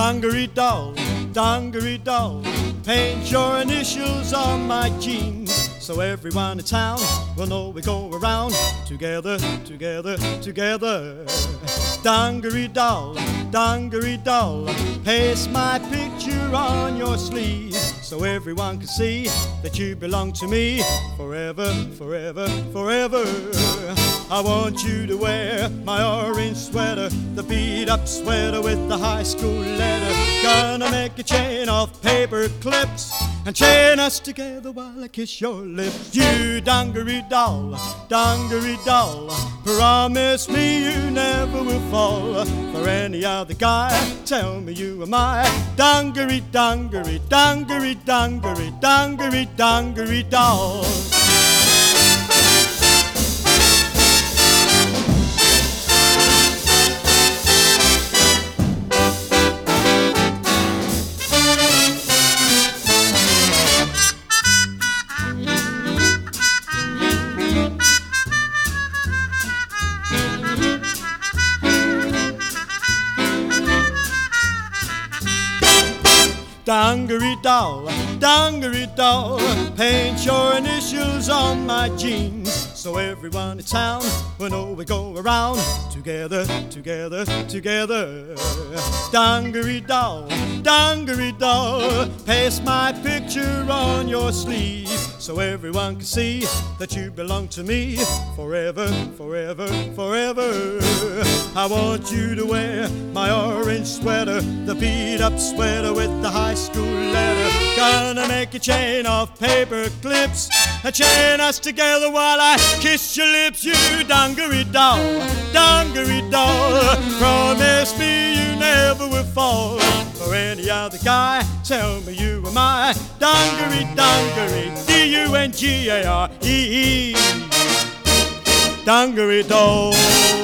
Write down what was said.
Dungaree doll, paint your initials on my jeans, so everyone in town will know we go around together, together, together. Dungaree doll, paste my picture on your sleeve, so everyone can see that you belong to me forever, forever, forever. I want you to wear my orange sweater, the beat-up sweater with the high school letter. Gonna make a chain of paper clips and chain us together while I kiss your lips. You dungaree doll, promise me you never will fall for any other guy. Tell me you are my dungaree doll. Dungaree doll, paint your initials on my jeans, so everyone in town will know we go around together, together, together. Dungaree doll, paste my picture on your sleeve, so everyone can see that you belong to me forever, forever, forever. I want you to wear my orange sweater, the beat-up sweater with the high school letter. Gonna make a chain of paper clips and chain us together while I kiss your lips. You dungaree doll, promise me you never will fall for any other guy. Tell me you are my dungaree, Dungare, dungaree doll.